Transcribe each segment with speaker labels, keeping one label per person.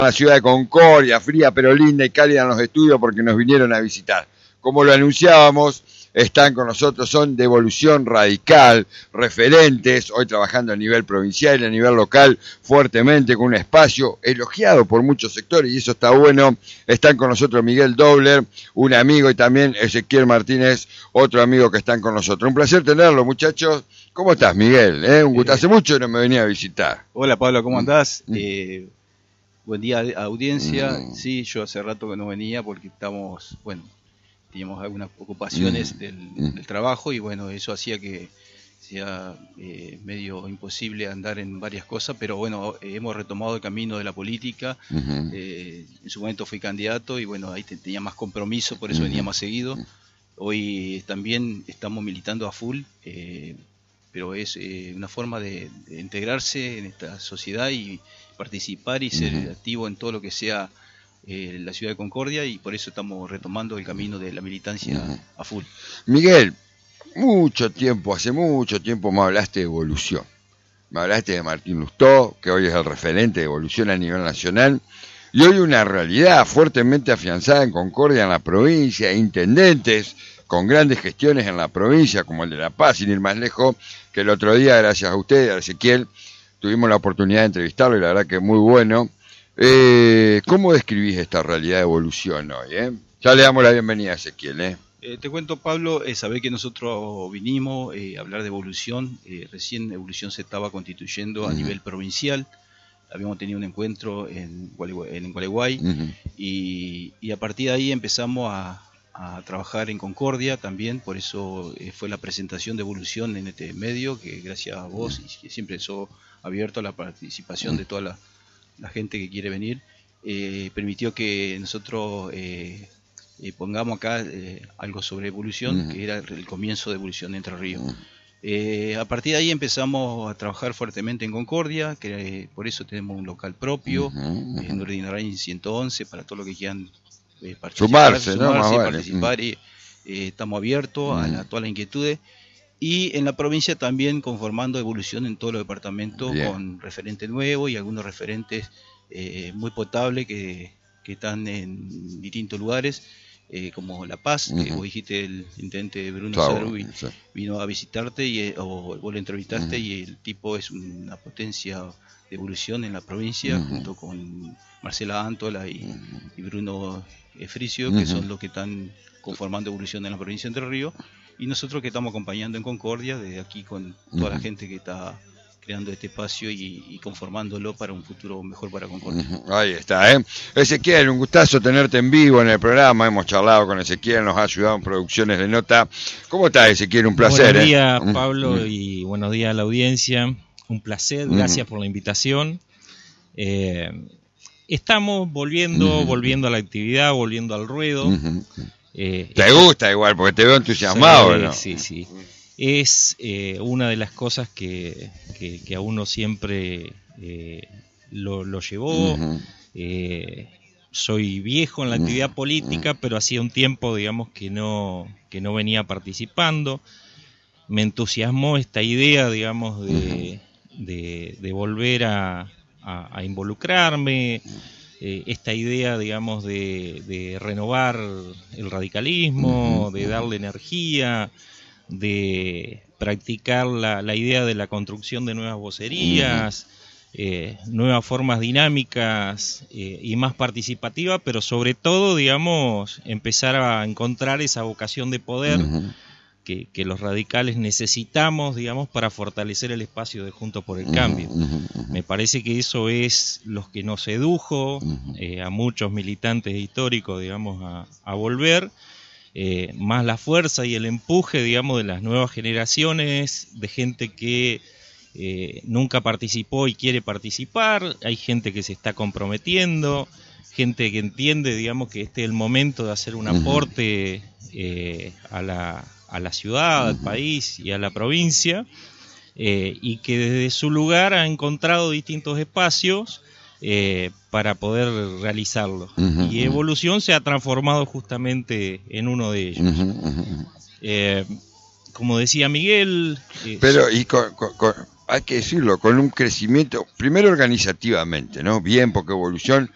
Speaker 1: la ciudad de Concordia, fría pero linda y cálida en los estudios porque nos vinieron a visitar. Como lo anunciábamos, están con nosotros, son de Evolución Radical, referentes, hoy trabajando a nivel provincial y a nivel local fuertemente, con un espacio elogiado por muchos sectores, y eso está bueno. Están con nosotros Miguel Dobler, un amigo, y también Ezequiel Martínez, otro amigo que están con nosotros. Un placer tenerlo, muchachos. ¿Cómo estás, Miguel? Un gusto. Hace mucho no me venía a visitar.
Speaker 2: Hola, Pablo, ¿cómo andás? Buen día, audiencia. Sí, yo hace rato que no venía porque estamos, teníamos algunas ocupaciones del trabajo, y bueno, eso hacía que sea medio imposible andar en varias cosas, pero bueno, hemos retomado el camino de la política. En su momento fui candidato y bueno, ahí tenía más compromiso, por eso venía más seguido. Hoy también estamos militando a full, pero es una forma de integrarse en esta sociedad y participar y ser activo en todo lo que sea la ciudad de Concordia, y por eso estamos retomando el camino de la militancia a full.
Speaker 1: Miguel, hace mucho tiempo me hablaste de Evolución. Me hablaste de Martín Lustó, que hoy es el referente de Evolución a nivel nacional, y hoy una realidad fuertemente afianzada en Concordia, en la provincia, intendentes con grandes gestiones en la provincia, como el de La Paz, sin ir más lejos, que el otro día, gracias a usted, a Ezequiel, tuvimos la oportunidad de entrevistarlo, y la verdad que es muy bueno. ¿Cómo describís esta realidad de Evolución hoy? Ya le damos la bienvenida a Ezequiel.
Speaker 2: Te cuento, Pablo, sabés que nosotros vinimos a hablar de Evolución. Recién Evolución se estaba constituyendo a nivel provincial. Habíamos tenido un encuentro en Gualeguay, y a partir de ahí empezamos a trabajar en Concordia también. Por eso fue la presentación de Evolución en este medio, que gracias a vos, y que siempre sos abierto a la participación de toda la gente que quiere venir, permitió que nosotros pongamos acá algo sobre Evolución, que era el comienzo de Evolución de Entre Ríos. A partir de ahí empezamos a trabajar fuertemente en Concordia, que por eso tenemos un local propio, en Ordinarias 111, para todo lo que quieran
Speaker 1: sumarse,
Speaker 2: participar, y estamos abiertos a todas las inquietudes. Y en la provincia también conformando Evolución en todos los departamentos, con referentes nuevos y algunos referentes muy potables que están en distintos lugares, como La Paz, que vos dijiste, el intendente Bruno Sarubin vino a visitarte, o vos lo entrevistaste, y el tipo es una potencia de Evolución en la provincia, junto con Marcela Antola y Bruno Efricio, que son los que están conformando Evolución en la provincia de Entre Ríos, y nosotros que estamos acompañando en Concordia desde aquí con toda la gente que está creando este espacio y conformándolo para un futuro mejor para Concordia.
Speaker 1: Ahí está, Ezequiel, un gustazo tenerte en vivo en el programa. Hemos charlado con Ezequiel, nos ha ayudado en producciones de nota. ¿Cómo estás, Ezequiel? Un placer.
Speaker 3: Buenos días, Pablo, y buenos días a la audiencia. Un placer, gracias por la invitación. Estamos volviendo a la actividad, volviendo al ruedo.
Speaker 1: ¿Te gusta igual? Porque te veo entusiasmado, ¿no?
Speaker 3: Sí. Es una de las cosas que a uno siempre lo llevó. Soy viejo en la actividad política, pero hacía un tiempo, digamos, que no venía participando. Me entusiasmó esta idea, digamos, de volver a involucrarme. Esta idea, digamos, de renovar el radicalismo, de darle energía, de practicar la idea de la construcción de nuevas vocerías, nuevas formas dinámicas y más participativas, pero sobre todo, digamos, empezar a encontrar esa vocación de poder que los radicales necesitamos, digamos, para fortalecer el espacio de Juntos por el Cambio. Me parece que eso es lo que nos sedujo a muchos militantes históricos, digamos, a volver, más la fuerza y el empuje, digamos, de las nuevas generaciones, de gente que nunca participó y quiere participar. Hay gente que se está comprometiendo, gente que entiende, digamos, que este es el momento de hacer un aporte a la ciudad, al país y a la provincia, y que desde su lugar ha encontrado distintos espacios para poder realizarlo. Y Evolución se ha transformado justamente en uno de ellos. Como decía Miguel...
Speaker 1: Pero hay que decirlo, con un crecimiento, primero organizativamente, ¿no? Bien, porque Evolución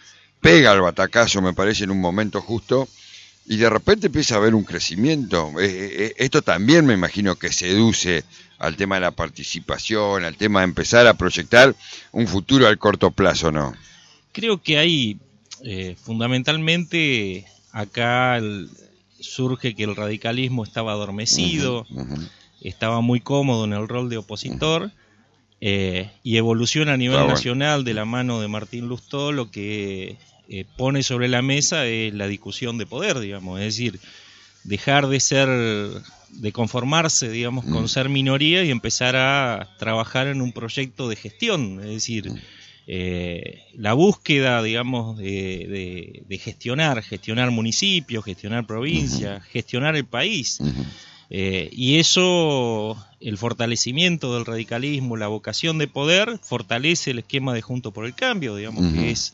Speaker 1: pega el batacazo, me parece, en un momento justo, y de repente empieza a haber un crecimiento. Esto también me imagino que seduce al tema de la participación, al tema de empezar a proyectar un futuro al corto plazo, ¿no?
Speaker 3: Creo que hay, fundamentalmente, acá surge que el radicalismo estaba adormecido, estaba muy cómodo en el rol de opositor, y evoluciona a nivel nacional de la mano de Martín Lustó. Lo que pone sobre la mesa es la discusión de poder, digamos, es decir, dejar de conformarse, digamos, con ser minoría y empezar a trabajar en un proyecto de gestión, es decir, la búsqueda, digamos, de gestionar municipios, gestionar provincias, gestionar el país. Y eso, el fortalecimiento del radicalismo, la vocación de poder, fortalece el esquema de Juntos por el Cambio, digamos, que es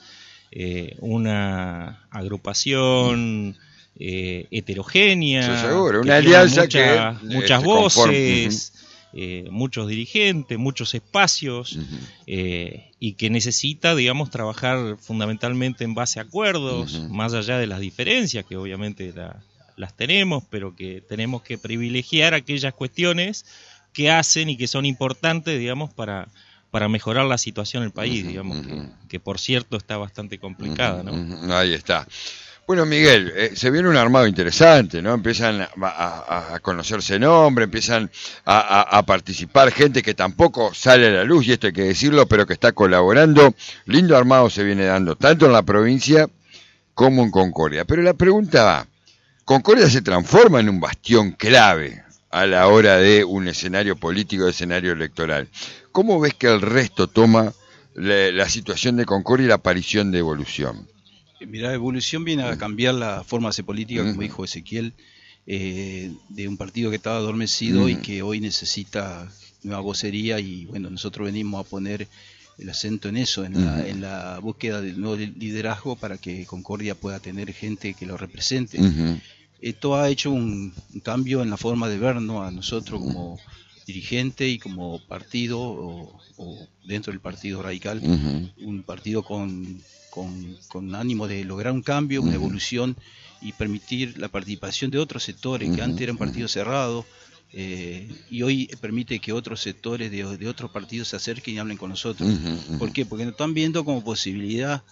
Speaker 3: una agrupación heterogénea,
Speaker 1: seguro, una alianza
Speaker 3: muchas voces, muchos dirigentes, muchos espacios, y que necesita, digamos, trabajar fundamentalmente en base a acuerdos, más allá de las diferencias que obviamente las tenemos, pero que tenemos que privilegiar aquellas cuestiones que hacen y que son importantes, digamos, para mejorar la situación del país, digamos, que por cierto está bastante complicada, ¿no?
Speaker 1: Ahí está. Bueno, Miguel, se viene un armado interesante, ¿no? Empiezan a conocerse nombres, empiezan a participar gente que tampoco sale a la luz, y esto hay que decirlo, pero que está colaborando. Lindo armado se viene dando, tanto en la provincia como en Concordia. Pero la pregunta va, Concordia se transforma en un bastión clave a la hora de un escenario político, escenario electoral. ¿Cómo ves que el resto toma la situación de Concordia y la aparición de Evolución?
Speaker 2: Mira, Evolución viene a cambiar la forma de hacer política, como dijo Ezequiel, de un partido que estaba adormecido y que hoy necesita nueva vocería, y bueno, nosotros venimos a poner el acento en eso, en la búsqueda de nuevo liderazgo para que Concordia pueda tener gente que lo represente. Esto ha hecho un cambio en la forma de vernos a nosotros como dirigente y como partido, o dentro del Partido Radical, un partido con ánimo de lograr un cambio, una evolución, y permitir la participación de otros sectores que antes eran partidos cerrados, y hoy permite que otros sectores de otros partidos se acerquen y hablen con nosotros. ¿Por qué? Porque nos están viendo como posibilidad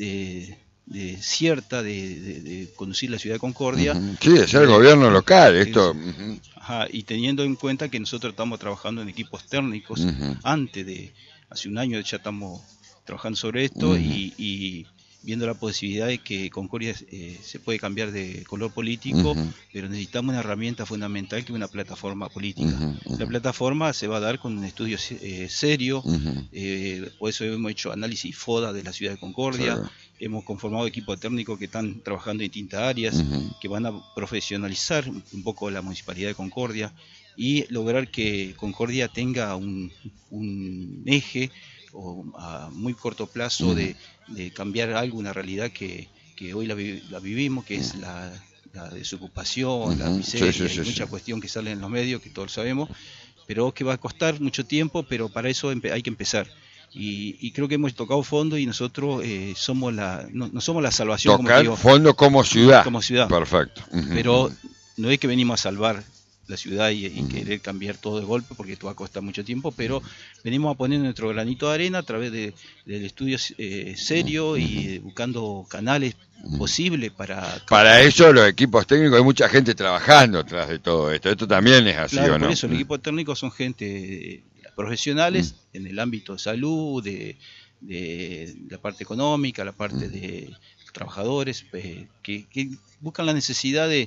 Speaker 2: cierta de conducir la ciudad de Concordia.
Speaker 1: Sí, de ser gobierno local, esto.
Speaker 2: Y teniendo en cuenta que nosotros estamos trabajando en equipos técnicos, hace un año ya estamos trabajando sobre esto, y viendo la posibilidad de que Concordia se puede cambiar de color político, pero necesitamos una herramienta fundamental que es una plataforma política. La plataforma se va a dar con un estudio serio, por eso hemos hecho análisis FODA de la ciudad de Concordia, hemos conformado equipos técnicos que están trabajando en distintas áreas, que van a profesionalizar un poco la municipalidad de Concordia y lograr que Concordia tenga un eje o a muy corto plazo de cambiar algo, una realidad que hoy la vivimos, que es la desocupación, la miseria, mucha cuestión que sale en los medios, que todos sabemos, pero que va a costar mucho tiempo, pero para eso hay que empezar. Y creo que hemos tocado fondo, y nosotros somos no somos la salvación.
Speaker 1: Tocar
Speaker 2: como digo,
Speaker 1: fondo como ciudad.
Speaker 2: Perfecto. Pero no es que venimos a salvar la ciudad y querer cambiar todo de golpe, porque esto va a costar mucho tiempo, pero venimos a poner nuestro granito de arena a través del estudio serio y buscando canales posibles para
Speaker 1: eso los equipos técnicos, hay mucha gente trabajando atrás de todo esto. Esto también es así,
Speaker 2: claro,
Speaker 1: ¿o no?
Speaker 2: Por eso los equipos técnicos son gente profesionales en el ámbito de salud, de la parte económica, la parte de trabajadores, que buscan la necesidad de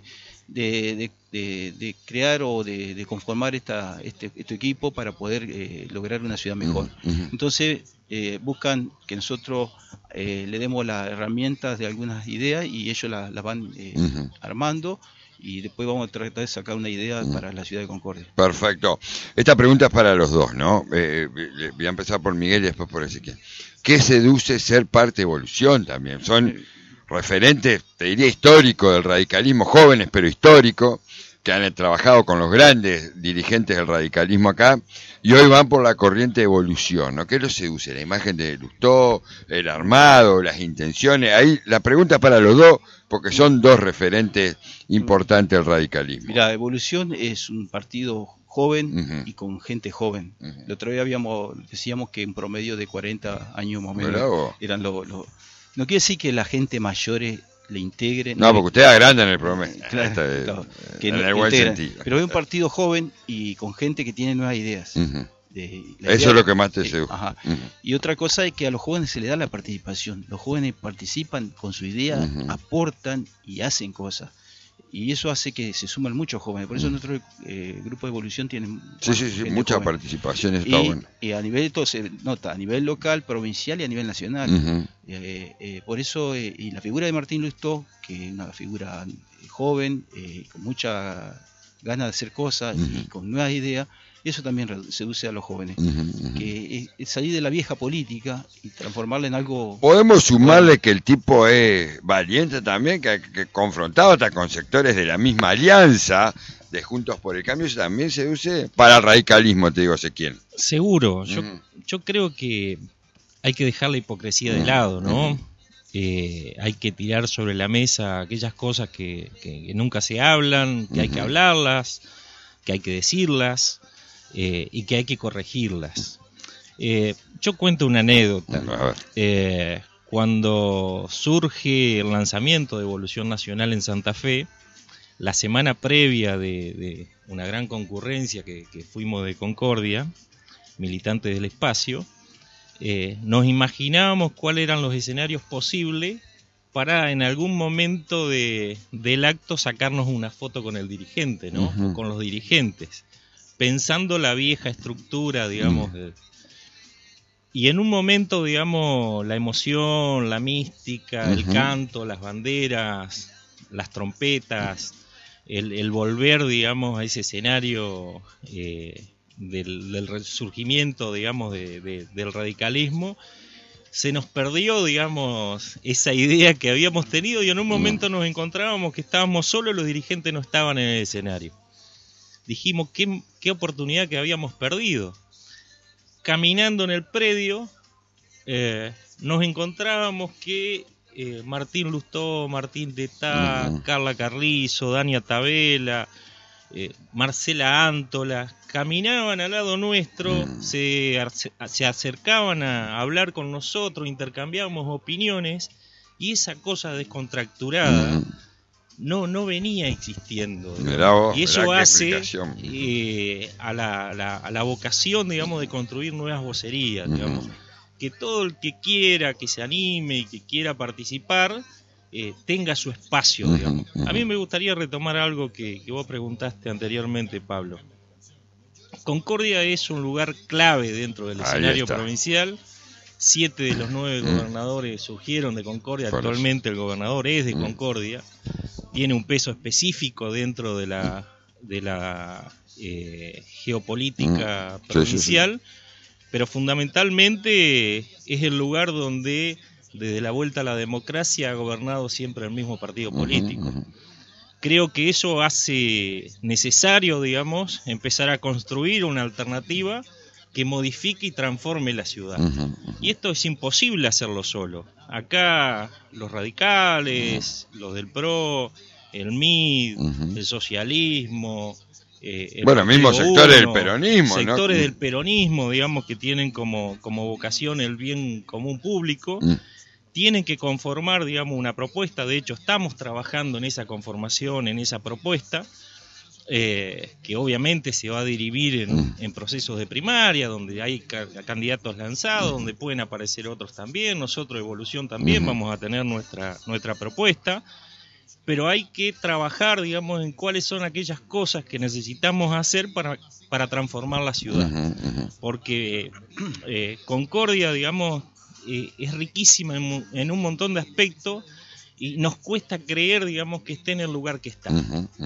Speaker 2: crear o de conformar este equipo para poder lograr una ciudad mejor. Entonces buscan que nosotros le demos las herramientas de algunas ideas, y ellos las van armando, y después vamos a tratar de sacar una idea para la ciudad de Concordia.
Speaker 1: Perfecto. Esta pregunta es para los dos, ¿no? Voy a empezar por Miguel y después por Ezequiel. ¿Qué seduce ser parte de Evolución también? Son referentes, te diría, históricos del radicalismo, jóvenes pero históricos, que han trabajado con los grandes dirigentes del radicalismo acá, y hoy van por la corriente de evolución, ¿no? ¿Qué los seduce? La imagen de Lustó, el armado, las intenciones. Ahí la pregunta para los dos, porque son dos referentes importantes del radicalismo.
Speaker 2: Mira, Evolución es un partido joven y con gente joven. El otro día decíamos que en promedio de 40 años más o menos eran los... No quiere decir que la gente mayor le integre.
Speaker 1: No, porque usted es grande en el promedio.
Speaker 2: Claro, que
Speaker 1: en el buen sentido.
Speaker 2: Pero es un partido joven y con gente que tiene nuevas ideas.
Speaker 1: Eso es lo que más te seduce.
Speaker 2: Y otra cosa es que a los jóvenes se les da la participación. Los jóvenes participan con su idea, aportan y hacen cosas. Y eso hace que se suman muchos jóvenes. Por eso nuestro grupo de Evolución tiene
Speaker 1: mucha
Speaker 2: joven.
Speaker 1: participación. Está bueno.
Speaker 2: Y a nivel, todo se nota, a nivel local, provincial y a nivel nacional. Por eso, y la figura de Martín Lustó, que es una figura joven, con mucha ganas de hacer cosas y con nuevas ideas, eso también seduce a los jóvenes. Que es salir de la vieja política y transformarla en algo...
Speaker 1: Podemos sumarle que el tipo es valiente también, que confrontado hasta con sectores de la misma alianza de Juntos por el Cambio, eso también seduce para el radicalismo, te digo, Ezequiel.
Speaker 3: Seguro, yo creo que hay que dejar la hipocresía de lado, ¿no? Hay que tirar sobre la mesa aquellas cosas que nunca se hablan, que hay que hablarlas, que hay que decirlas. Y que hay que corregirlas. Yo cuento una anécdota. Cuando surge el lanzamiento de Evolución Nacional en Santa Fe, la semana previa de una gran concurrencia que fuimos de Concordia, militantes del espacio, nos imaginábamos cuáles eran los escenarios posibles para en algún momento del acto sacarnos una foto con el dirigente, ¿no? O con los dirigentes, pensando la vieja estructura, digamos, y en un momento, digamos, la emoción, la mística, el canto, las banderas, las trompetas, el volver, digamos, a ese escenario del resurgimiento, digamos, del radicalismo, se nos perdió, digamos, esa idea que habíamos tenido y en un momento nos encontrábamos que estábamos solos, los dirigentes no estaban en el escenario. Dijimos, qué oportunidad que habíamos perdido. Caminando en el predio, nos encontrábamos que Martín Lustó, Martín Tetá, Carla Carrizo, Dania Tabela, Marcela Antola, caminaban al lado nuestro, se acercaban a hablar con nosotros, intercambiábamos opiniones, y esa cosa descontracturada no venía existiendo. Y eso hace a la vocación, digamos, de construir nuevas vocerías, digamos, que todo el que quiera, que se anime y que quiera participar, tenga su espacio, digamos. A mí me gustaría retomar algo que vos preguntaste anteriormente, Pablo. Concordia es un lugar clave dentro del escenario provincial. 7 de los 9 gobernadores surgieron de Concordia. Actualmente el gobernador es de Concordia. Tiene un peso específico dentro de la geopolítica provincial, pero fundamentalmente es el lugar donde desde la vuelta a la democracia ha gobernado siempre el mismo partido político. Creo que eso hace necesario, digamos, empezar a construir una alternativa que modifique y transforme la ciudad. Y esto es imposible hacerlo solo. Acá los radicales, los del PRO, el MID, el socialismo,
Speaker 1: mismo sectores del peronismo,
Speaker 3: sectores del peronismo, digamos, que tienen como vocación el bien común público, tienen que conformar, digamos, una propuesta. De hecho, estamos trabajando en esa conformación, en esa propuesta, que obviamente se va a dirimir en procesos de primaria, donde hay candidatos lanzados, donde pueden aparecer otros también. Nosotros, Evolución, también vamos a tener nuestra propuesta, pero hay que trabajar, digamos, en cuáles son aquellas cosas que necesitamos hacer para transformar la ciudad. Porque Concordia, digamos, es riquísima en un montón de aspectos, y nos cuesta creer, digamos, que esté en el lugar que está.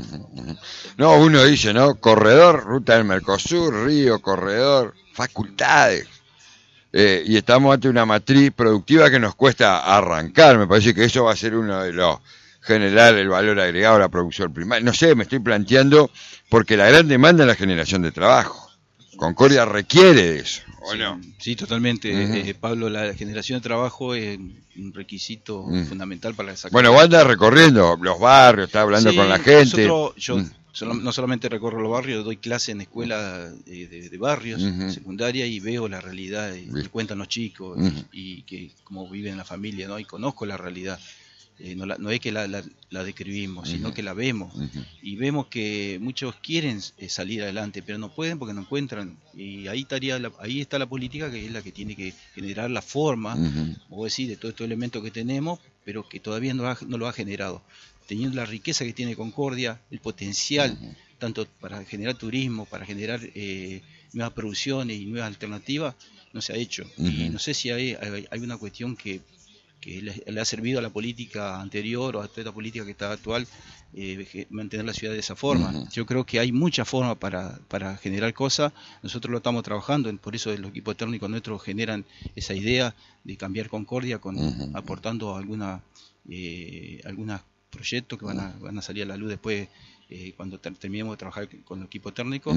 Speaker 1: No, uno dice, ¿no? Corredor, ruta del Mercosur, río, corredor, facultades. Y estamos ante una matriz productiva que nos cuesta arrancar. Me parece que eso va a ser uno de generar el valor agregado a la producción primaria. No sé, me estoy planteando, porque la gran demanda es la generación de trabajo. Concordia requiere de eso, ¿o
Speaker 2: sí,
Speaker 1: no?
Speaker 2: Sí, totalmente. Pablo, la generación de trabajo es un requisito fundamental para sacar.
Speaker 1: Bueno, vos andás recorriendo los barrios, estás hablando con la gente.
Speaker 2: Yo no solamente recorro los barrios, doy clase en escuelas de barrios, secundaria, y veo la realidad, y cuentan los chicos, y que cómo viven la familia, ¿no? Y conozco la realidad. No es que la describimos, sino que la vemos. Y vemos que muchos quieren salir adelante, pero no pueden porque no encuentran. Y ahí está la política, que es la que tiene que generar la forma, o decir, de todos estos elementos que tenemos, pero que todavía no lo ha generado. Teniendo la riqueza que tiene Concordia, el potencial, tanto para generar turismo, para generar nuevas producciones y nuevas alternativas, no se ha hecho. Y no sé si hay una cuestión que le ha servido a la política anterior o a esta política que está actual, mantener la ciudad de esa forma. Yo creo que hay muchas formas para generar cosas. Nosotros lo estamos trabajando, por eso los equipos técnicos nuestros generan esa idea de cambiar Concordia, aportando algunos proyectos que van a salir a la luz después, cuando terminemos de trabajar con el equipo técnico,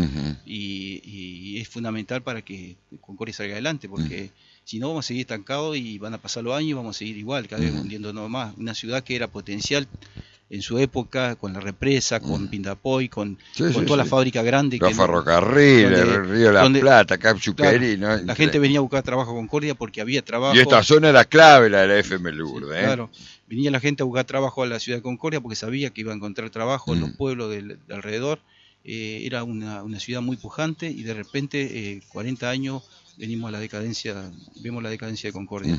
Speaker 2: y es fundamental para que Concordia salga adelante, porque si no vamos a seguir estancados y van a pasar los años y vamos a seguir igual, cada vez hundiéndonos más. Una ciudad que era potencial en su época, con la represa, con Pindapoy, con toda la fábrica grande.
Speaker 1: Los ferrocarriles, el Río de la Plata, Capchuquerí, ¿no?
Speaker 2: La gente venía a buscar trabajo a Concordia porque había trabajo.
Speaker 1: Y esta zona era clave, la de la FM Lourdes.
Speaker 2: Claro, venía la gente a buscar trabajo a la ciudad de Concordia porque sabía que iba a encontrar trabajo en los pueblos de alrededor. Era una ciudad muy pujante, y de repente, 40 años, vemos la decadencia de Concordia.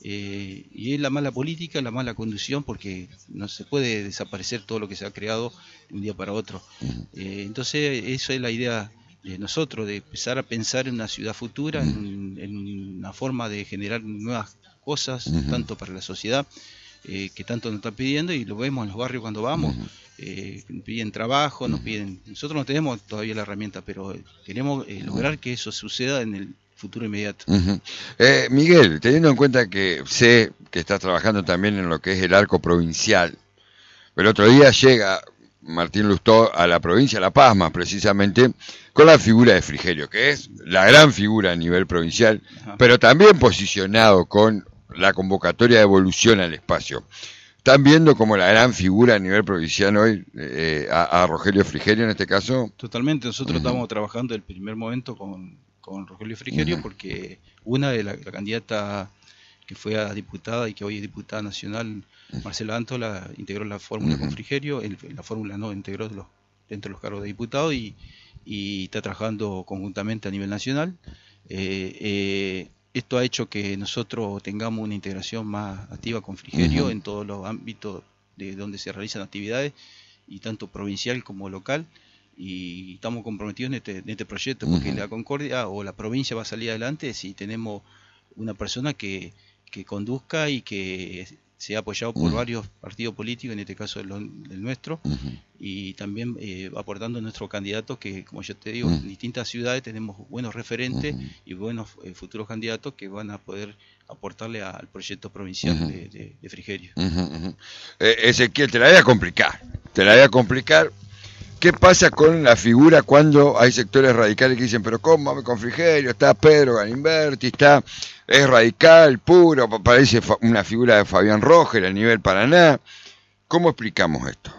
Speaker 2: Y es la mala política, la mala conducción, porque no se puede desaparecer todo lo que se ha creado de un día para otro. Entonces, eso es la idea de nosotros, de empezar a pensar en una ciudad futura, en una forma de generar nuevas cosas, tanto para la sociedad, que tanto nos está pidiendo, y lo vemos en los barrios cuando vamos. Piden trabajo, nosotros no tenemos todavía la herramienta, pero queremos lograr que eso suceda en el futuro inmediato.
Speaker 1: Miguel, teniendo en cuenta que sé que estás trabajando también en lo que es el arco provincial, el otro día llega Martín Lustó a la provincia de La Paz, más precisamente, con la figura de Frigerio, que es la gran figura a nivel provincial, pero también posicionado con la convocatoria de evolución al espacio. ¿Están viendo como la gran figura a nivel provincial hoy a Rogelio Frigerio en este caso?
Speaker 2: Totalmente, nosotros estamos trabajando el primer momento con Rogelio Frigerio, porque una de la candidata que fue a diputada y que hoy es diputada nacional, Marcela Antola, integró la fórmula con Frigerio, la fórmula no integró dentro de los cargos de diputado, y está trabajando conjuntamente a nivel nacional. Esto ha hecho que nosotros tengamos una integración más activa con Frigerio en todos los ámbitos de donde se realizan actividades, y tanto provincial como local, y estamos comprometidos en este proyecto, porque la Concordia o la provincia va a salir adelante si tenemos una persona que conduzca y que sea apoyado por varios partidos políticos, en este caso el nuestro, y también aportando nuestros candidatos, que, como yo te digo, en distintas ciudades tenemos buenos referentes y buenos futuros candidatos que van a poder aportarle al proyecto provincial de Frigerio.
Speaker 1: Ezequiel, te la voy a complicar. ¿Qué pasa con la figura cuando hay sectores radicales que dicen, pero cómo con Frigerio? Está Pedro Galimberti, es radical, puro, parece una figura de Fabián Roger a nivel Paraná? ¿Cómo explicamos esto?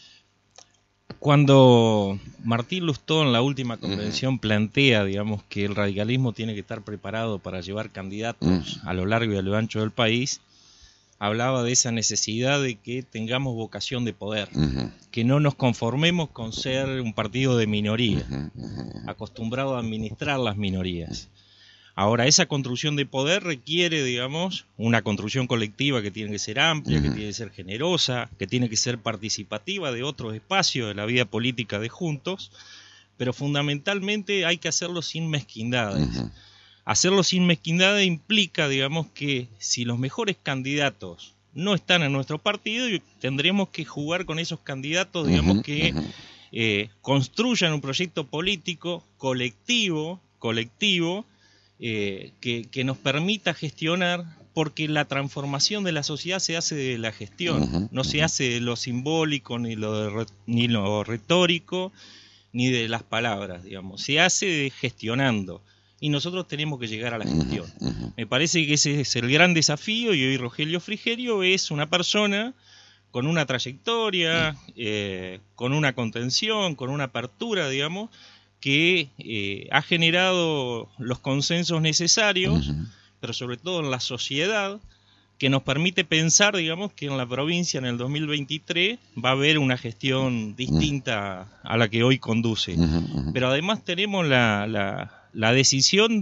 Speaker 3: Cuando Martín Lustó en la última convención plantea, digamos, que el radicalismo tiene que estar preparado para llevar candidatos a lo largo y a lo ancho del país, hablaba de esa necesidad de que tengamos vocación de poder, que no nos conformemos con ser un partido de minoría, acostumbrado a administrar las minorías. Ahora, esa construcción de poder requiere, digamos, una construcción colectiva que tiene que ser amplia, que tiene que ser generosa, que tiene que ser participativa de otros espacios de la vida política de Juntos, pero fundamentalmente hay que hacerlo sin mezquindades. Hacerlo sin mezquindades implica, digamos, que si los mejores candidatos no están en nuestro partido, tendremos que jugar con esos candidatos, digamos, que construyan un proyecto político colectivo, que nos permita gestionar, porque la transformación de la sociedad se hace de la gestión, no se hace de lo simbólico, ni lo retórico, ni de las palabras, digamos, se hace gestionando. Y nosotros tenemos que llegar a la gestión. Me parece que ese es el gran desafío, y hoy Rogelio Frigerio es una persona con una trayectoria, con una contención, con una apertura, digamos, que ha generado los consensos necesarios, pero sobre todo en la sociedad, que nos permite pensar, digamos, que en la provincia en el 2023 va a haber una gestión distinta a la que hoy conduce. Pero además tenemos la decisión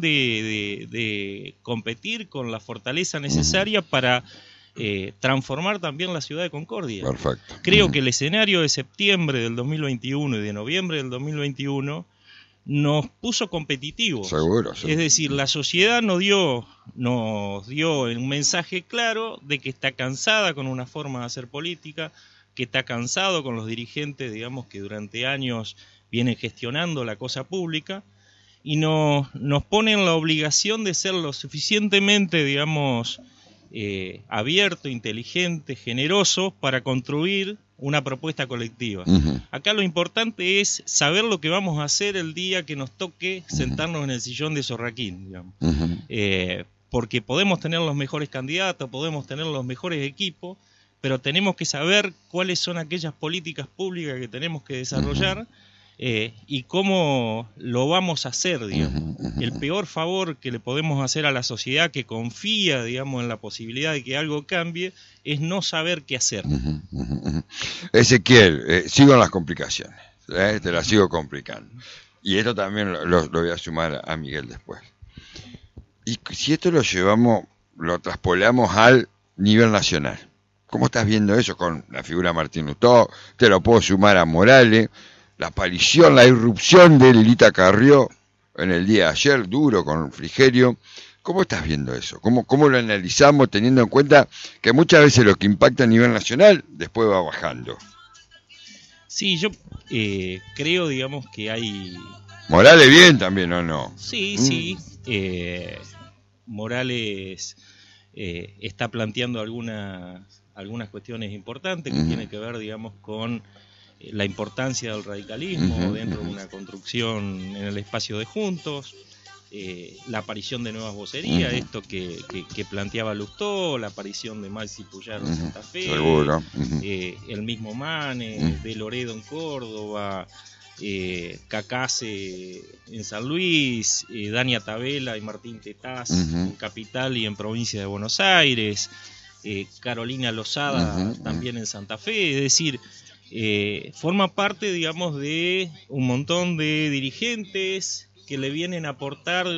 Speaker 3: de competir con la fortaleza necesaria para transformar también la ciudad de Concordia.
Speaker 1: Perfecto.
Speaker 3: Creo que el escenario de septiembre del 2021 y de noviembre del 2021 nos puso competitivos.
Speaker 1: Seguro, sí.
Speaker 3: Es decir, la sociedad nos dio un mensaje claro de que está cansada con una forma de hacer política, que está cansado con los dirigentes, digamos, que durante años vienen gestionando la cosa pública, y nos ponen la obligación de ser lo suficientemente, digamos, abierto, inteligente, generoso para construir una propuesta colectiva. Acá lo importante es saber lo que vamos a hacer el día que nos toque sentarnos en el sillón de Sorraquín, digamos. Porque podemos tener los mejores candidatos, podemos tener los mejores equipos, pero tenemos que saber cuáles son aquellas políticas públicas que tenemos que desarrollar, y cómo lo vamos a hacer, digamos. El peor favor que le podemos hacer a la sociedad que confía, digamos, en la posibilidad de que algo cambie, es no saber qué hacer.
Speaker 1: Ezequiel, sigo en las complicaciones, te las sigo complicando. Y esto también lo voy a sumar a Miguel después. Y si esto lo traspolamos al nivel nacional, ¿cómo estás viendo eso con la figura de Martín Lustó? Te lo puedo sumar a Morales, la aparición, la irrupción de Lilita Carrió en el día de ayer, duro con Frigerio. ¿Cómo estás viendo eso? ¿Cómo lo analizamos teniendo en cuenta que muchas veces lo que impacta a nivel nacional después va bajando?
Speaker 3: Sí, yo creo, digamos, que hay...
Speaker 1: Morales bien también, ¿o no?
Speaker 3: Sí, sí. Morales está planteando algunas cuestiones importantes que tienen que ver, digamos, con la importancia del radicalismo dentro de una construcción en el espacio de Juntos, la aparición de nuevas vocerías, esto que planteaba Lustó, la aparición de Maxi Puyaro en Santa Fe,
Speaker 1: seguro.
Speaker 3: El mismo Manes, de Loredo en Córdoba, Cacase en San Luis, Dania Tabela y Martín Tetaz en Capital y en Provincia de Buenos Aires, Carolina Lozada también en Santa Fe. Es decir, forma parte, digamos, de un montón de dirigentes que le vienen a aportar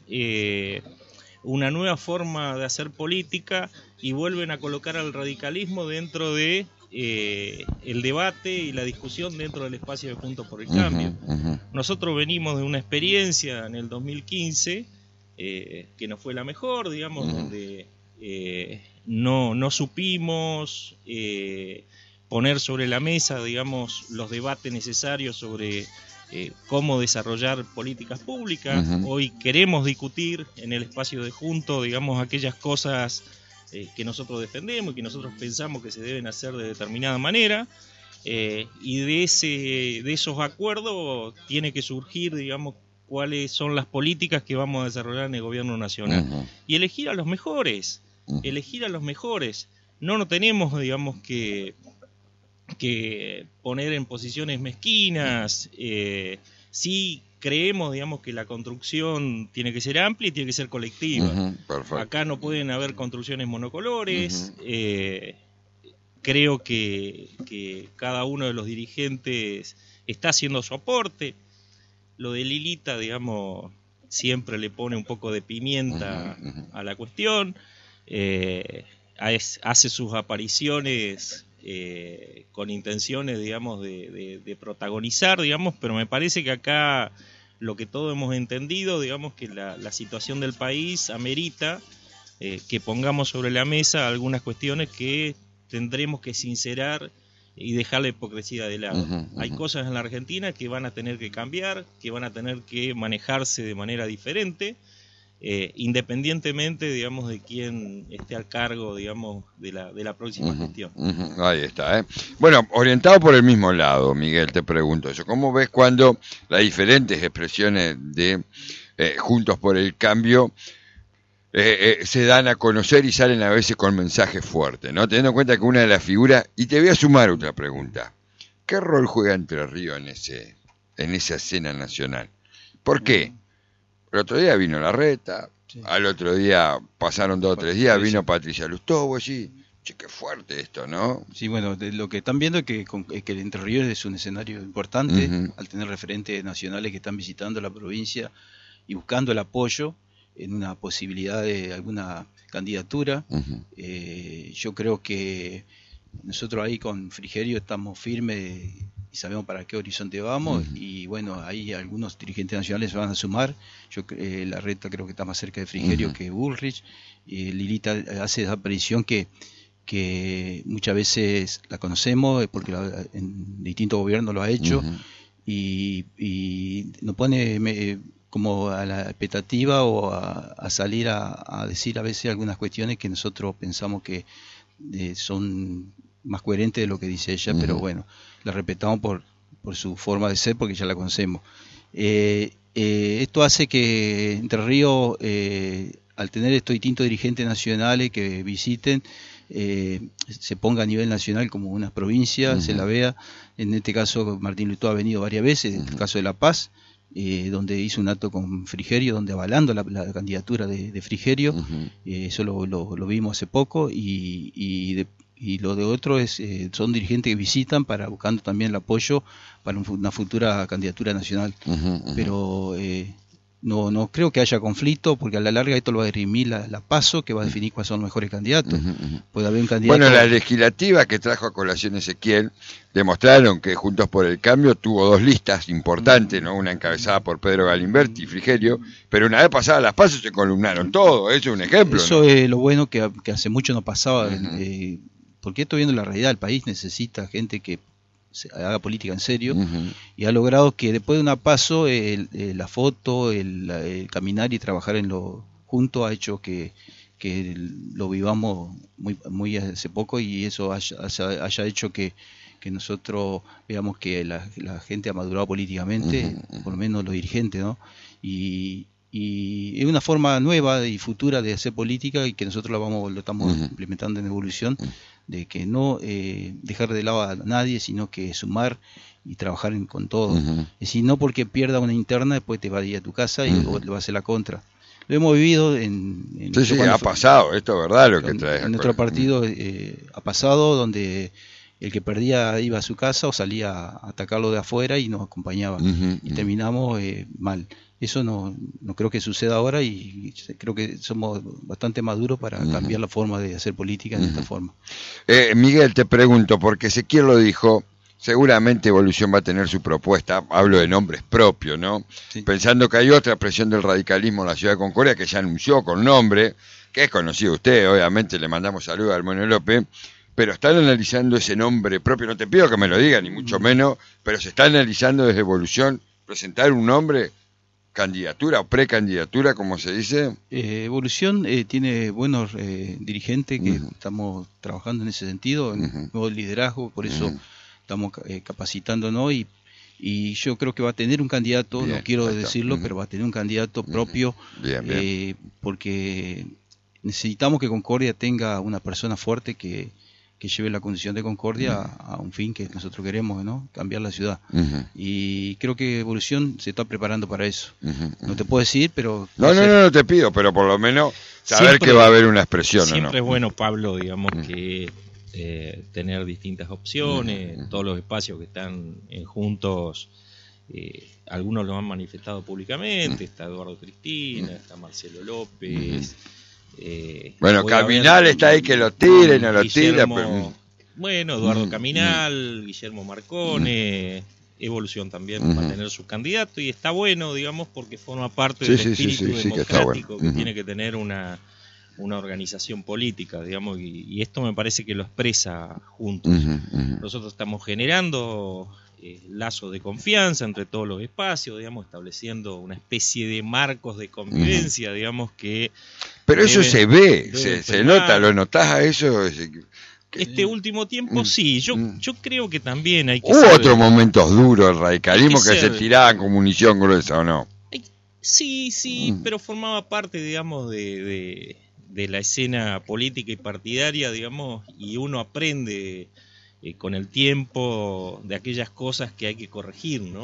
Speaker 3: una nueva forma de hacer política y vuelven a colocar al radicalismo dentro de el debate y la discusión dentro del espacio de Juntos por el Cambio. Nosotros venimos de una experiencia en el 2015 que no fue la mejor, digamos, donde no supimos poner sobre la mesa, digamos, los debates necesarios sobre cómo desarrollar políticas públicas. Hoy queremos discutir en el espacio de Juntos, digamos, aquellas cosas que nosotros defendemos y que nosotros pensamos que se deben hacer de determinada manera, y de esos acuerdos tiene que surgir, digamos, cuáles son las políticas que vamos a desarrollar en el gobierno nacional, y elegir a los mejores, no tenemos, digamos, que poner en posiciones mezquinas. Sí creemos, digamos, que la construcción tiene que ser amplia y tiene que ser colectiva. Acá no pueden haber construcciones monocolores. Creo que cada uno de los dirigentes está haciendo su aporte. Lo de Lilita, digamos, siempre le pone un poco de pimienta a la cuestión. Hace sus apariciones con intenciones, digamos, de protagonizar, digamos, pero me parece que acá lo que todos hemos entendido, digamos, que la situación del país amerita que pongamos sobre la mesa algunas cuestiones que tendremos que sincerar y dejar la hipocresía de lado. Hay cosas en la Argentina que van a tener que cambiar, que van a tener que manejarse de manera diferente, independientemente, digamos, de quién esté al cargo, digamos, de la próxima gestión.
Speaker 1: Ahí está, ¿eh? Bueno, orientado por el mismo lado, Miguel, te pregunto eso. ¿Cómo ves cuando las diferentes expresiones de Juntos por el Cambio se dan a conocer y salen a veces con mensajes fuertes, ¿no? Teniendo en cuenta que una de las figuras, y te voy a sumar otra pregunta, ¿qué rol juega Entre Ríos en esa escena nacional? ¿Por qué? El otro día vino Larreta, sí. Al otro día pasaron 2 o 3 días, vino Patricia Lustó, vos decís, che, qué fuerte esto, ¿no?
Speaker 2: Sí, bueno, de lo que están viendo es que el Entre Ríos es un escenario importante, al tener referentes nacionales que están visitando la provincia y buscando el apoyo en una posibilidad de alguna candidatura. Yo creo que nosotros ahí con Frigerio estamos firmes y sabemos para qué horizonte vamos, y bueno, ahí algunos dirigentes nacionales se van a sumar. Larreta creo que está más cerca de Frigerio que Bullrich, Lilita hace esa aparición que muchas veces la conocemos porque en distintos gobiernos lo ha hecho, y nos pone como a la expectativa o a salir a decir a veces algunas cuestiones que nosotros pensamos que son más coherentes de lo que dice ella, pero bueno, la respetamos por su forma de ser porque ya la conocemos. Esto hace que Entre Ríos, al tener estos distintos dirigentes nacionales que visiten, se ponga a nivel nacional como una provincia, se la vea. En este caso Martín Lustó ha venido varias veces, en el caso de La Paz, donde hizo un acto con Frigerio, donde avalando la candidatura de Frigerio, eso lo vimos hace poco, y lo de otro es son dirigentes que visitan buscando también el apoyo para una futura candidatura nacional. Pero no creo que haya conflicto, porque a la larga esto lo va a dirimir la PASO, que va a definir cuáles son los mejores candidatos. Puede haber un candidato.
Speaker 1: Bueno, las legislativas que trajo a colación Ezequiel demostraron que Juntos por el Cambio tuvo 2 listas importantes, ¿no? Una encabezada por Pedro Galimberti y Frigerio, pero una vez pasadas las PASO se columnaron todo. Eso es un ejemplo.
Speaker 2: Eso
Speaker 1: ¿no?
Speaker 2: es lo bueno que hace mucho no pasaba, porque esto viendo la realidad, el país necesita gente que haga política en serio, y ha logrado que después de una PASO la foto, el caminar y trabajar juntos ha hecho que lo vivamos muy hace poco, y eso haya hecho que nosotros veamos que la gente ha madurado políticamente, por lo menos los dirigentes, ¿no? Y es una forma nueva y futura de hacer política, y que nosotros lo estamos implementando en Evolución, de que no dejar de lado a nadie, sino que sumar y trabajar con todo. Es decir, no porque pierda una interna después te va a ir a tu casa y luego le va a hacer la contra. Lo hemos vivido
Speaker 1: sí, ha pasado, esto es verdad lo que trae.
Speaker 2: En nuestro partido ha pasado, donde el que perdía iba a su casa o salía a atacarlo de afuera y nos acompañaba, y terminamos mal. Eso no creo que suceda ahora, y creo que somos bastante maduros para cambiar la forma de hacer política en esta forma.
Speaker 1: Miguel, te pregunto, porque Ezequiel lo dijo, seguramente Evolución va a tener su propuesta, hablo de nombres propios, ¿no? Sí. Pensando que hay otra expresión del radicalismo en la ciudad de Concordia que ya anunció con nombre, que es conocido usted, obviamente le mandamos saludos al Mono López, pero están analizando ese nombre propio. No te pido que me lo diga, ni mucho menos, pero se está analizando desde Evolución presentar un nombre, candidatura o precandidatura, como se dice.
Speaker 2: Evolución tiene buenos dirigentes que estamos trabajando en ese sentido, en nuevo liderazgo, por eso estamos capacitándonos, y yo creo que va a tener un candidato, bien, no quiero decirlo, pero va a tener un candidato propio, bien. Porque necesitamos que Concordia tenga una persona fuerte que lleve la condición de Concordia a un fin que nosotros queremos, ¿no? Cambiar la ciudad. Y creo que Evolución se está preparando para eso. No te puedo decir, pero...
Speaker 1: No te pido, pero por lo menos saber siempre, que va a haber una expresión.
Speaker 3: Siempre es bueno, Pablo, digamos, que tener distintas opciones, todos los espacios que están juntos, algunos lo han manifestado públicamente, está Eduardo Cristina, está Marcelo López...
Speaker 1: bueno, Caminal está ahí que lo tire, no lo tira. Pero...
Speaker 3: Bueno, Eduardo Caminal, Guillermo Marcone, Evolución también va a tener su candidato, y está bueno, digamos, porque forma parte del espíritu democrático que tiene que tener una organización política, digamos, y esto me parece que lo expresa juntos. Nosotros estamos generando lazo de confianza entre todos los espacios, digamos, estableciendo una especie de marcos de convivencia, digamos, que...
Speaker 1: Pero eso se ve, se nota, ¿lo notás a eso?
Speaker 3: Este último tiempo sí, yo creo que también hay que...
Speaker 1: Hubo otros momentos duros del radicalismo que se tiraban con munición gruesa, ¿o no?
Speaker 3: Sí, pero formaba parte, digamos, de la escena política y partidaria, digamos, y uno aprende con el tiempo de aquellas cosas que hay que corregir, ¿no?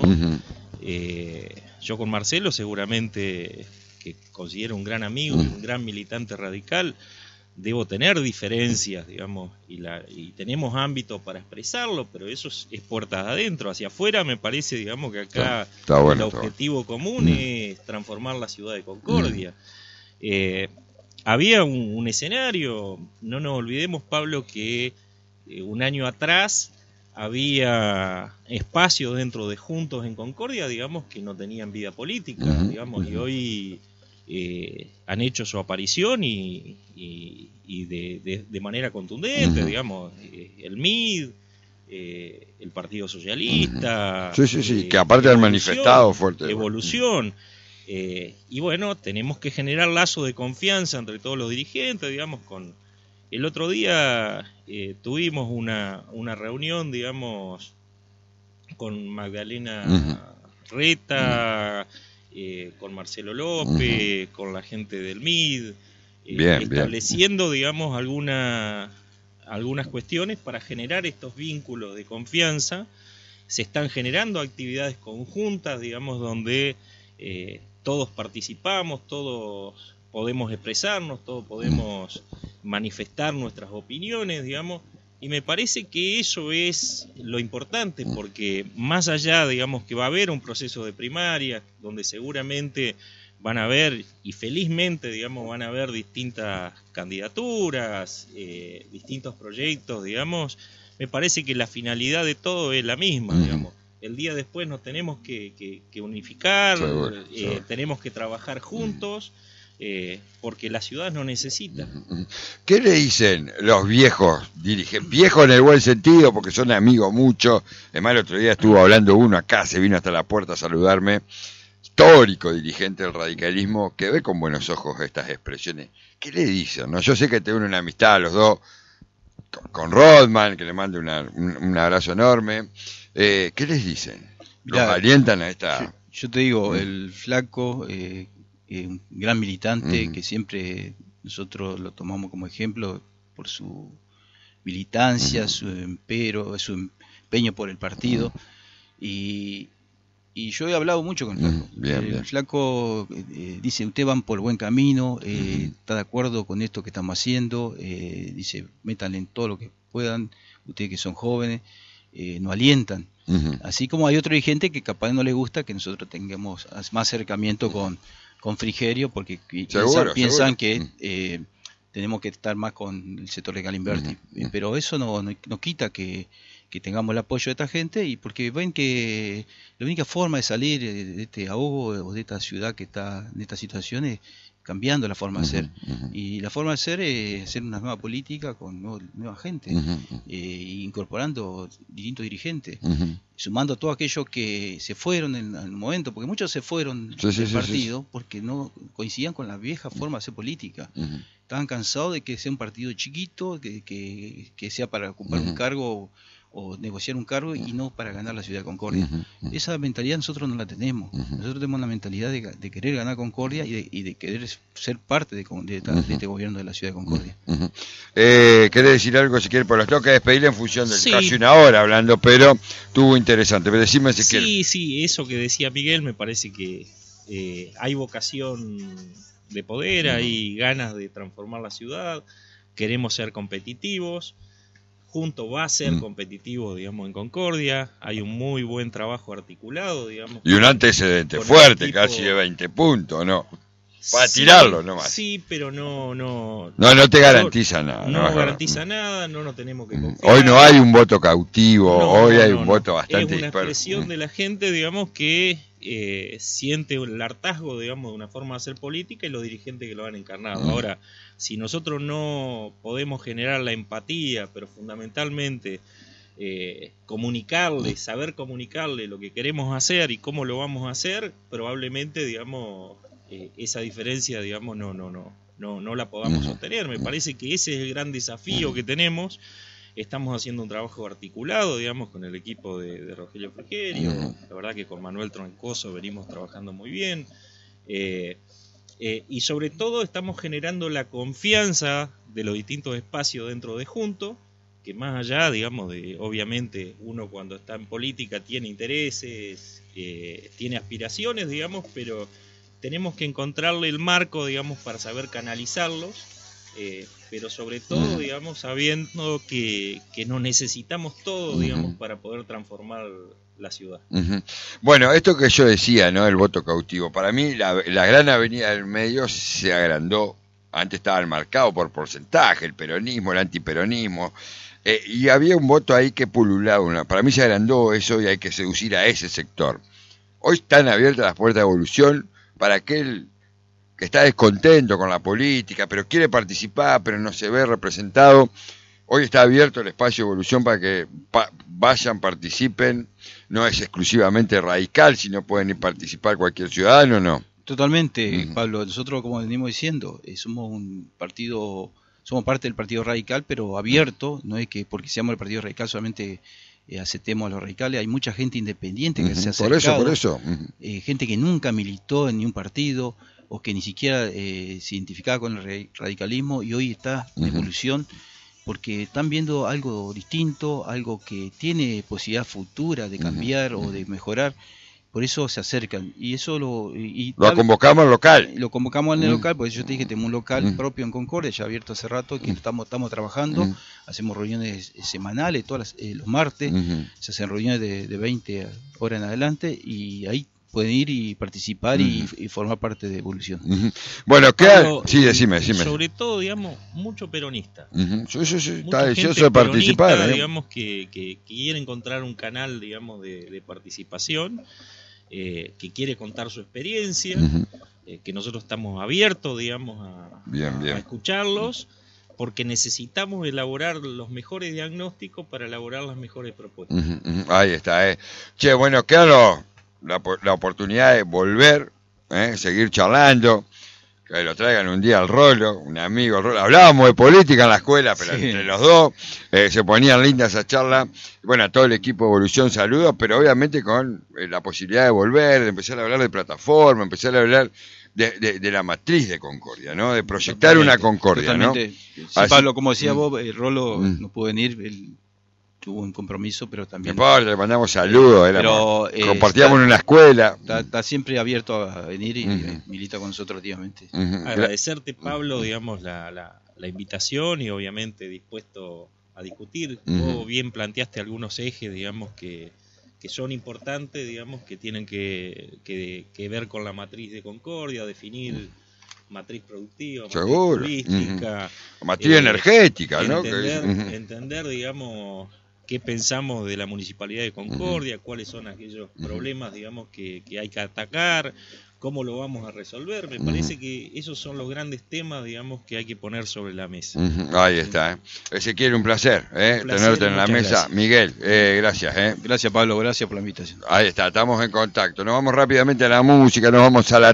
Speaker 3: Yo con Marcelo seguramente, que considero un gran amigo y un gran militante radical, debo tener diferencias, digamos, y tenemos ámbito para expresarlo, pero eso es puertas adentro. Hacia afuera me parece, digamos, que acá
Speaker 1: está bueno,
Speaker 3: el objetivo común es transformar la ciudad de Concordia. Había un escenario, no nos olvidemos, Pablo, que un año atrás había espacios dentro de Juntos en Concordia, digamos, que no tenían vida política, digamos, y hoy han hecho su aparición y de manera contundente, digamos, el MID, el Partido Socialista.
Speaker 1: Sí, que aparte han manifestado fuerte.
Speaker 3: Evolución. Y bueno, tenemos que generar lazo de confianza entre todos los dirigentes, digamos, el otro día tuvimos una reunión, digamos, con Magdalena Reta, con Marcelo López, con la gente del MID, estableciendo, digamos, algunas cuestiones para generar estos vínculos de confianza. Se están generando actividades conjuntas, digamos, donde todos participamos, todos podemos expresarnos, todos podemos manifestar nuestras opiniones, digamos, y me parece que eso es lo importante, porque más allá, digamos, que va a haber un proceso de primaria, donde seguramente van a haber, y felizmente, digamos, van a haber distintas candidaturas, distintos proyectos, digamos, me parece que la finalidad de todo es la misma, digamos. El día después nos tenemos que unificar, tenemos que trabajar juntos, porque la ciudad nos necesita.
Speaker 1: ¿Qué le dicen los viejos dirigentes? Viejos en el buen sentido, porque son amigos mucho. Además, el otro día estuvo hablando uno acá, se vino hasta la puerta a saludarme, histórico dirigente del radicalismo, que ve con buenos ojos estas expresiones. ¿Qué le dicen? ¿No? Yo sé que te une una amistad a los dos, con Rodman, que le mande un abrazo enorme. ¿Qué les dicen? ¿Los alientan a esta...?
Speaker 2: Yo te digo, el flaco... un gran militante que siempre nosotros lo tomamos como ejemplo por su militancia, su empeño por el partido, y yo he hablado mucho con el flaco. El flaco dice, ustedes van por el buen camino, está de acuerdo con esto que estamos haciendo, dice, métanle en todo lo que puedan, ustedes que son jóvenes, nos alientan. Así como hay otro dirigente que capaz no le gusta que nosotros tengamos más acercamiento con Frigerio, porque piensan que tenemos que estar más con el sector de Galimberti, pero eso no quita que tengamos el apoyo de esta gente, y porque ven que la única forma de salir de este ahogo o de esta ciudad que está en esta situación es cambiando la forma de ser, y la forma de ser es hacer una nueva política con nueva gente, incorporando distintos dirigentes, sumando a todos aquellos que se fueron en el momento, porque muchos se fueron del partido porque no coincidían con la vieja forma de hacer política. Estaban cansados de que sea un partido chiquito, que sea para ocupar un cargo o negociar un cargo y no para ganar la ciudad de Concordia. Esa mentalidad nosotros no la tenemos. Nosotros tenemos la mentalidad de querer ganar Concordia y de querer ser parte de este gobierno de la ciudad de Concordia.
Speaker 1: ¿Querés decir algo, si quiere? Por los tengo que despedir en función de casi una hora hablando, pero estuvo interesante. Pero decime si quieres.
Speaker 3: Sí, eso que decía Miguel, me parece que hay vocación de poder, hay ganas de transformar la ciudad, queremos ser competitivos. Junto va a ser competitivo, digamos, en Concordia. Hay un muy buen trabajo articulado, digamos.
Speaker 1: Y un antecedente fuerte, casi de 20 puntos, ¿no? Para tirarlo nomás.
Speaker 3: Sí, pero no
Speaker 1: te garantiza nada.
Speaker 3: No garantiza nada, no nos tenemos que confiar.
Speaker 1: Hoy no hay un voto cautivo, hoy hay un voto bastante disperso.
Speaker 3: Es una expresión de la gente, digamos, que siente el hartazgo, digamos, de una forma de hacer política, y los dirigentes que lo han encarnado. Ahora, si nosotros no podemos generar la empatía, pero fundamentalmente comunicarle, saber comunicarle lo que queremos hacer y cómo lo vamos a hacer, probablemente, digamos, esa diferencia, digamos, no la podamos sostener. Me parece que ese es el gran desafío que tenemos. Estamos haciendo un trabajo articulado, digamos, con el equipo de Rogelio Frigerio. La verdad que con Manuel Troncoso venimos trabajando muy bien. Y sobre todo estamos generando la confianza de los distintos espacios dentro de Juntos, que más allá, digamos, de obviamente uno cuando está en política tiene intereses, tiene aspiraciones, digamos, pero tenemos que encontrarle el marco, digamos, para saber canalizarlos, pero sobre todo, digamos, sabiendo que nos necesitamos todos, digamos, para poder transformar la ciudad.
Speaker 1: Bueno, esto que yo decía, ¿no? El voto cautivo. Para mí la gran avenida del medio se agrandó. Antes estaba marcado por porcentaje, el peronismo, el antiperonismo. Y había un voto ahí que pululaba. Para mí se agrandó eso y hay que seducir a ese sector. Hoy están abiertas las puertas de evolución para aquel que está descontento con la política, pero quiere participar, pero no se ve representado. Hoy está abierto el espacio de evolución para que vayan, participen. No es exclusivamente radical, sino pueden ir participar cualquier ciudadano, ¿no?
Speaker 2: Totalmente, Pablo. Nosotros, como venimos diciendo, somos un partido, somos parte del Partido Radical, pero abierto. No es que porque seamos el Partido Radical solamente aceptemos a los radicales. Hay mucha gente independiente que se ha acercado.
Speaker 1: Por eso.
Speaker 2: Gente que nunca militó en ningún partido o que ni siquiera se identificaba con el radicalismo y hoy está en evolución porque están viendo algo distinto, algo que tiene posibilidad futura de cambiar o de mejorar. Por eso se acercan. Y eso lo
Speaker 1: convocamos al local.
Speaker 2: Lo convocamos en el local, porque yo te dije que tenemos un local propio en Concordia, ya abierto hace rato, que estamos trabajando. Hacemos reuniones semanales, los martes. Se hacen reuniones de 20 horas en adelante y ahí pueden ir y participar y formar parte de Evolución.
Speaker 1: Bueno, sí, decime.
Speaker 3: Sobre todo, digamos, mucho peronista.
Speaker 1: Yo está deseoso de participar.
Speaker 3: Digamos, que quiere encontrar un canal, digamos, de participación. Que quiere contar su experiencia, que nosotros estamos abiertos, digamos, a escucharlos, porque necesitamos elaborar los mejores diagnósticos para elaborar las mejores propuestas.
Speaker 1: Ahí está. Che, bueno, claro, la oportunidad de volver, seguir charlando, que lo traigan un día al Rolo, un amigo al Rolo. Hablábamos de política en la escuela, pero entre los dos se ponían lindas esa charla. Bueno, a todo el equipo de Evolución saludos, pero obviamente con la posibilidad de volver, de empezar a hablar de plataforma, empezar a hablar de la matriz de Concordia, ¿no? De proyectar una Concordia,
Speaker 2: totalmente. ¿No? Sí, Pablo, como decía vos, el Rolo no pudo venir, él tuvo un compromiso, pero también...
Speaker 1: le mandamos saludos, compartíamos en una escuela.
Speaker 2: Está siempre abierto a venir y milita con nosotros activamente.
Speaker 3: Agradecerte, Pablo, digamos, la invitación y obviamente dispuesto a discutir. Vos bien planteaste algunos ejes, digamos, que son importantes, digamos, que tienen que ver con la matriz de Concordia, definir matriz productiva, matriz turística,
Speaker 1: matriz energética, ¿no?
Speaker 3: Entender, digamos, qué pensamos de la Municipalidad de Concordia, cuáles son aquellos problemas, digamos, que hay que atacar, cómo lo vamos a resolver. Me parece que esos son los grandes temas, digamos, que hay que poner sobre la mesa.
Speaker 1: Ahí está. Ezequiel, un placer, tenerte en la mesa. Gracias. Miguel, gracias.
Speaker 2: Gracias, Pablo, gracias por la invitación.
Speaker 1: Ahí está, estamos en contacto. Nos vamos rápidamente a la música, nos vamos a la